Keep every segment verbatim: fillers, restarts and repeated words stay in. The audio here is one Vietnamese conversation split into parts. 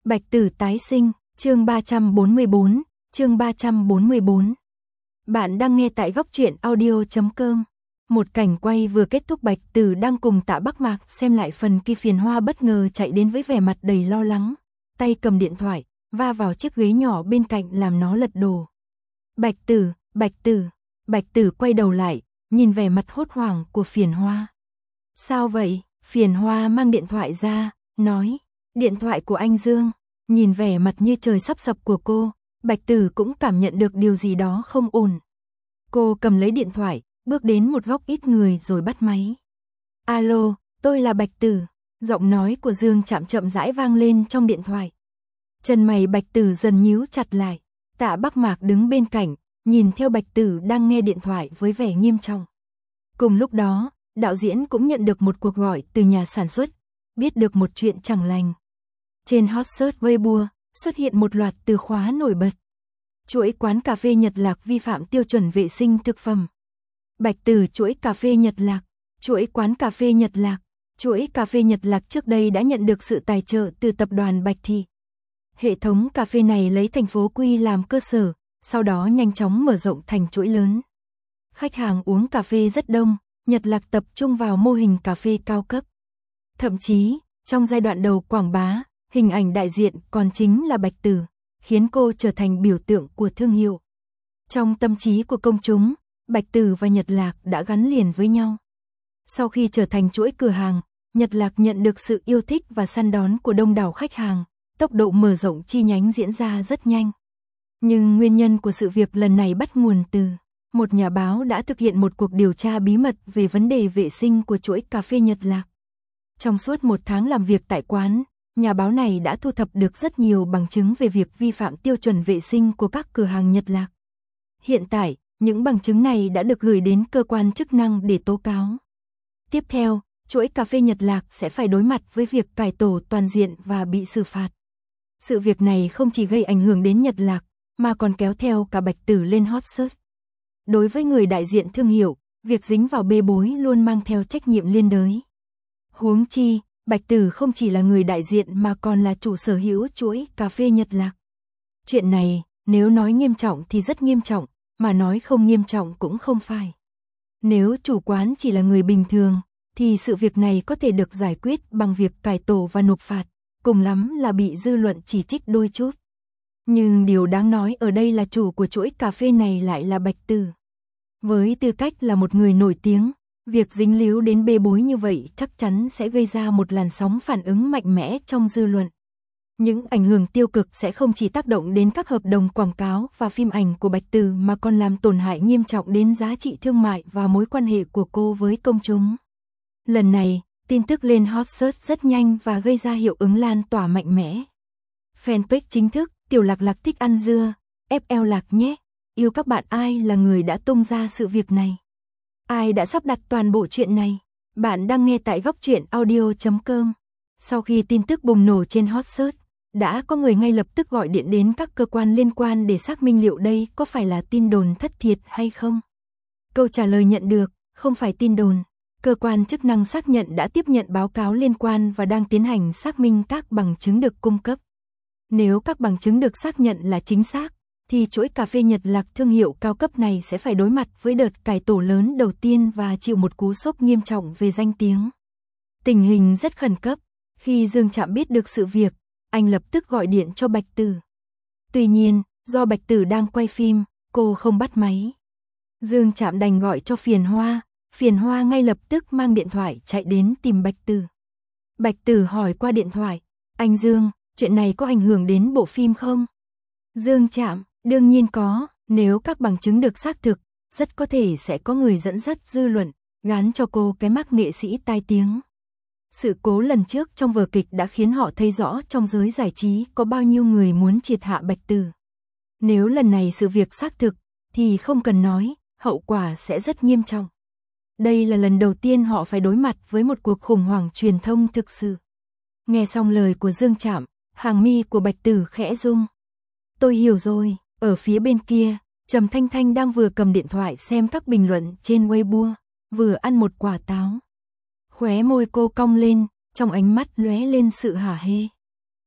Bạch Tử tái sinh, chương ba trăm bốn mươi bốn, chương ba trăm bốn mươi bốn. Bạn đang nghe tại góc truyện audio chấm com. Một cảnh quay vừa kết thúc, Bạch Tử đang cùng Tạ Bắc Mạc xem lại phần kia, Phiền Hoa bất ngờ chạy đến với vẻ mặt đầy lo lắng, tay cầm điện thoại, va vào chiếc ghế nhỏ bên cạnh làm nó lật đổ. Bạch Tử, Bạch Tử, Bạch Tử quay đầu lại, nhìn vẻ mặt hốt hoảng của Phiền Hoa. Sao vậy? Phiền Hoa mang điện thoại ra, nói, điện thoại của anh Dương. Nhìn vẻ mặt như trời sắp sập của cô, Bạch Tử cũng cảm nhận được điều gì đó không ổn. Cô cầm lấy điện thoại, bước đến một góc ít người rồi bắt máy. Alo, tôi là Bạch Tử. Giọng nói của Dương Trạm chậm rãi vang lên trong điện thoại. Chân mày Bạch Tử dần nhíu chặt lại. Tạ Bắc Mạc đứng bên cạnh, nhìn theo Bạch Tử đang nghe điện thoại với vẻ nghiêm trọng. Cùng lúc đó, đạo diễn cũng nhận được một cuộc gọi từ nhà sản xuất, biết được một chuyện chẳng lành. Trên hot search Weibo xuất hiện một loạt từ khóa nổi bật. Chuỗi quán cà phê Nhật Lạc vi phạm tiêu chuẩn vệ sinh thực phẩm. Bạch Tử chuỗi cà phê Nhật Lạc, chuỗi quán cà phê Nhật Lạc. Chuỗi cà phê Nhật Lạc trước đây đã nhận được sự tài trợ từ tập đoàn Bạch Thị. Hệ thống cà phê này lấy thành phố Quy làm cơ sở, sau đó nhanh chóng mở rộng thành chuỗi lớn. Khách hàng uống cà phê rất đông, Nhật Lạc tập trung vào mô hình cà phê cao cấp. Thậm chí, trong giai đoạn đầu quảng bá, hình ảnh đại diện còn chính là Bạch Tử, khiến cô trở thành biểu tượng của thương hiệu. Trong tâm trí của công chúng, Bạch Tử và Nhật Lạc đã gắn liền với nhau. Sau khi trở thành chuỗi cửa hàng, Nhật Lạc nhận được sự yêu thích và săn đón của đông đảo khách hàng, tốc độ mở rộng chi nhánh diễn ra rất nhanh. Nhưng nguyên nhân của sự việc lần này bắt nguồn từ một nhà báo đã thực hiện một cuộc điều tra bí mật về vấn đề vệ sinh của chuỗi cà phê Nhật Lạc. Trong suốt một tháng làm việc tại quán, nhà báo này đã thu thập được rất nhiều bằng chứng về việc vi phạm tiêu chuẩn vệ sinh của các cửa hàng Nhật Lạc. Hiện tại, những bằng chứng này đã được gửi đến cơ quan chức năng để tố cáo. Tiếp theo, chuỗi cà phê Nhật Lạc sẽ phải đối mặt với việc cải tổ toàn diện và bị xử phạt. Sự việc này không chỉ gây ảnh hưởng đến Nhật Lạc, mà còn kéo theo cả Bạch Tử lên hot search. Đối với người đại diện thương hiệu, việc dính vào bê bối luôn mang theo trách nhiệm liên đới. Huống chi, Bạch Tử không chỉ là người đại diện mà còn là chủ sở hữu chuỗi cà phê Nhật Lạc. Chuyện này, nếu nói nghiêm trọng thì rất nghiêm trọng, mà nói không nghiêm trọng cũng không phải. Nếu chủ quán chỉ là người bình thường, thì sự việc này có thể được giải quyết bằng việc cải tổ và nộp phạt, cùng lắm là bị dư luận chỉ trích đôi chút. Nhưng điều đáng nói ở đây là chủ của chuỗi cà phê này lại là Bạch Tử. Với tư cách là một người nổi tiếng, việc dính líu đến bê bối như vậy chắc chắn sẽ gây ra một làn sóng phản ứng mạnh mẽ trong dư luận. Những ảnh hưởng tiêu cực sẽ không chỉ tác động đến các hợp đồng quảng cáo và phim ảnh của Bạch Tử mà còn làm tổn hại nghiêm trọng đến giá trị thương mại và mối quan hệ của cô với công chúng. Lần này, tin tức lên hot search rất nhanh và gây ra hiệu ứng lan tỏa mạnh mẽ. Fanpage chính thức, Tiểu Lạc Lạc thích ăn dưa, ép lờ Lạc nhé. Yêu các bạn, ai là người đã tung ra sự việc này? Ai đã sắp đặt toàn bộ chuyện này? Bạn đang nghe tại góc truyện audio chấm com. Sau khi tin tức bùng nổ trên hot search, đã có người ngay lập tức gọi điện đến các cơ quan liên quan để xác minh liệu đây có phải là tin đồn thất thiệt hay không. Câu trả lời nhận được, không phải tin đồn. Cơ quan chức năng xác nhận đã tiếp nhận báo cáo liên quan và đang tiến hành xác minh các bằng chứng được cung cấp. Nếu các bằng chứng được xác nhận là chính xác, thì chuỗi cà phê Nhật Lạc thương hiệu cao cấp này sẽ phải đối mặt với đợt cải tổ lớn đầu tiên và chịu một cú sốc nghiêm trọng về danh tiếng. Tình hình rất khẩn cấp. Khi Dương Trạm biết được sự việc, anh lập tức gọi điện cho Bạch Tử. Tuy nhiên, do Bạch Tử đang quay phim, cô không bắt máy. Dương Trạm đành gọi cho Phiền Hoa. Phiền Hoa ngay lập tức mang điện thoại chạy đến tìm Bạch Tử. Bạch Tử hỏi qua điện thoại, anh Dương, chuyện này có ảnh hưởng đến bộ phim không? Dương Trạm, đương nhiên có, nếu các bằng chứng được xác thực, rất có thể sẽ có người dẫn dắt dư luận, gán cho cô cái mác nghệ sĩ tai tiếng. Sự cố lần trước trong vở kịch đã khiến họ thấy rõ trong giới giải trí có bao nhiêu người muốn triệt hạ Bạch Tử. Nếu lần này sự việc xác thực, thì không cần nói, hậu quả sẽ rất nghiêm trọng. Đây là lần đầu tiên họ phải đối mặt với một cuộc khủng hoảng truyền thông thực sự. Nghe xong lời của Dương Trạm, hàng mi của Bạch Tử khẽ rung. Tôi hiểu rồi. Ở phía bên kia, Trầm Thanh Thanh đang vừa cầm điện thoại xem các bình luận trên Weibo, vừa ăn một quả táo. Khóe môi cô cong lên, trong ánh mắt lóe lên sự hả hê.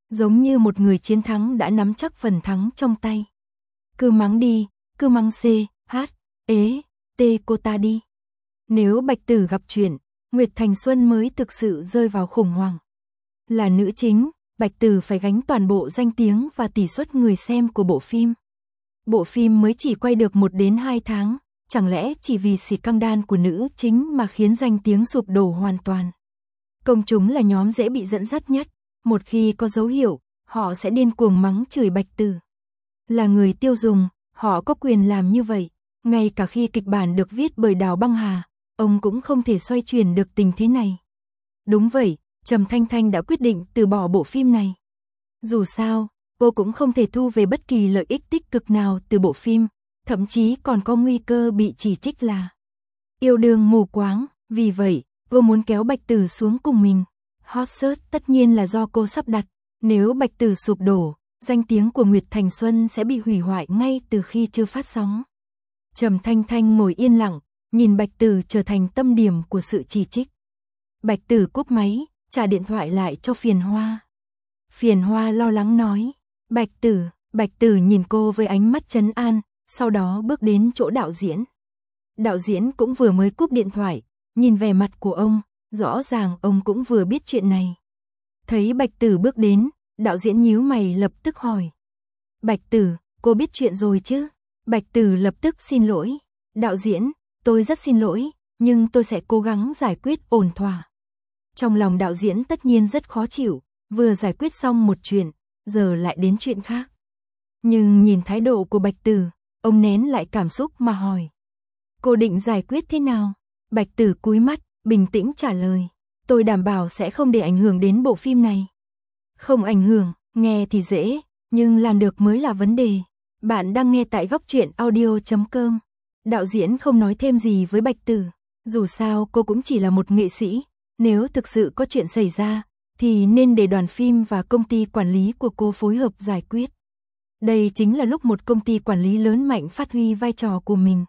giống như một người chiến thắng đã nắm chắc phần thắng trong tay. Cứ mắng đi, cứ mắng C, H, ế, T cô ta đi. Nếu Bạch Tử gặp chuyện, Nguyệt Thành Xuân mới thực sự rơi vào khủng hoảng. Là nữ chính, Bạch Tử phải gánh toàn bộ danh tiếng và tỷ suất người xem của bộ phim. Bộ phim mới chỉ quay được một đến hai tháng, chẳng lẽ chỉ vì xì căng đan của nữ chính mà khiến danh tiếng sụp đổ hoàn toàn. Công chúng là nhóm dễ bị dẫn dắt nhất, một khi có dấu hiệu, họ sẽ điên cuồng mắng chửi Bạch Tử. Là người tiêu dùng, họ có quyền làm như vậy, ngay cả khi kịch bản được viết bởi Đào Băng Hà, ông cũng không thể xoay chuyển được tình thế này. Đúng vậy, Trầm Thanh Thanh đã quyết định từ bỏ bộ phim này. Dù sao, cô cũng không thể thu về bất kỳ lợi ích tích cực nào từ bộ phim, thậm chí còn có nguy cơ bị chỉ trích là yêu đương mù quáng, vì vậy, cô muốn kéo Bạch Tử xuống cùng mình. Hot search tất nhiên là do cô sắp đặt, nếu Bạch Tử sụp đổ, danh tiếng của Nguyệt Thành Xuân sẽ bị hủy hoại ngay từ khi chưa phát sóng. Trầm Thanh Thanh ngồi yên lặng, nhìn Bạch Tử trở thành tâm điểm của sự chỉ trích. Bạch Tử cúp máy, trả điện thoại lại cho Phiền Hoa. Phiền Hoa lo lắng nói, Bạch Tử, Bạch Tử nhìn cô với ánh mắt trấn an, sau đó bước đến chỗ đạo diễn. Đạo diễn cũng vừa mới cúp điện thoại, nhìn vẻ mặt của ông, rõ ràng ông cũng vừa biết chuyện này. Thấy Bạch Tử bước đến, đạo diễn nhíu mày lập tức hỏi. Bạch Tử, cô biết chuyện rồi chứ? Bạch Tử lập tức xin lỗi. Đạo diễn, tôi rất xin lỗi, nhưng tôi sẽ cố gắng giải quyết ổn thỏa. Trong lòng đạo diễn tất nhiên rất khó chịu, vừa giải quyết xong một chuyện, giờ lại đến chuyện khác. Nhưng nhìn thái độ của Bạch Tử, ông nén lại cảm xúc mà hỏi. Cô định giải quyết thế nào? Bạch Tử cúi mắt, bình tĩnh trả lời. Tôi đảm bảo sẽ không để ảnh hưởng đến bộ phim này. Không ảnh hưởng, nghe thì dễ, nhưng làm được mới là vấn đề. Bạn đang nghe tại góc truyện audio chấm com. Đạo diễn không nói thêm gì với Bạch Tử. Dù sao cô cũng chỉ là một nghệ sĩ. Nếu thực sự có chuyện xảy ra, thì nên để đoàn phim và công ty quản lý của cô phối hợp giải quyết. Đây chính là lúc một công ty quản lý lớn mạnh phát huy vai trò của mình.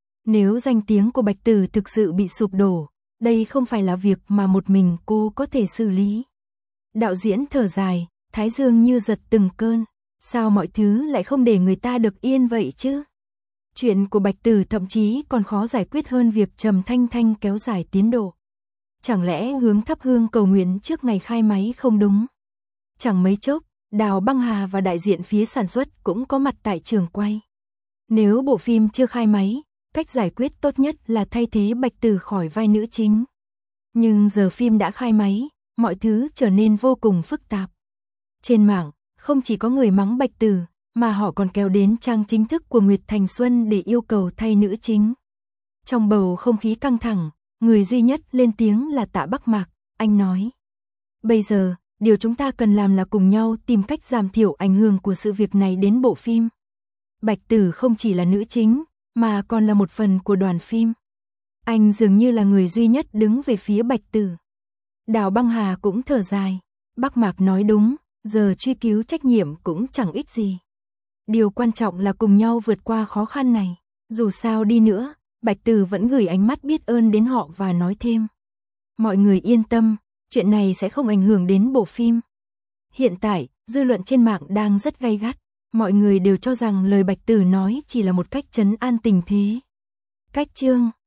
Nếu danh tiếng của Bạch Tử thực sự bị sụp đổ, đây không phải là việc mà một mình cô có thể xử lý. Đạo diễn thở dài, thái dương như giật từng cơn. Sao mọi thứ lại không để người ta được yên vậy chứ? Chuyện của Bạch Tử thậm chí còn khó giải quyết hơn việc Trầm Thanh Thanh kéo dài tiến độ. Chẳng lẽ hướng thắp hương cầu nguyện trước ngày khai máy không đúng? Chẳng mấy chốc, Đào Băng Hà và đại diện phía sản xuất cũng có mặt tại trường quay. Nếu bộ phim chưa khai máy, cách giải quyết tốt nhất là thay thế Bạch Tử khỏi vai nữ chính. Nhưng giờ phim đã khai máy, mọi thứ trở nên vô cùng phức tạp. Trên mạng, không chỉ có người mắng Bạch Tử, mà họ còn kéo đến trang chính thức của Nguyệt Thành Xuân để yêu cầu thay nữ chính. Trong bầu không khí căng thẳng, người duy nhất lên tiếng là Tạ Bắc Mạc, anh nói. Bây giờ, điều chúng ta cần làm là cùng nhau tìm cách giảm thiểu ảnh hưởng của sự việc này đến bộ phim. Bạch Tử không chỉ là nữ chính, mà còn là một phần của đoàn phim. Anh dường như là người duy nhất đứng về phía Bạch Tử. Đào Băng Hà cũng thở dài. Bắc Mạc nói đúng, giờ truy cứu trách nhiệm cũng chẳng ích gì. Điều quan trọng là cùng nhau vượt qua khó khăn này. Dù sao đi nữa, Bạch Tử vẫn gửi ánh mắt biết ơn đến họ và nói thêm. Mọi người yên tâm, chuyện này sẽ không ảnh hưởng đến bộ phim. Hiện tại, dư luận trên mạng đang rất gay gắt. Mọi người đều cho rằng lời Bạch Tử nói chỉ là một cách trấn an tình thế. Cách chương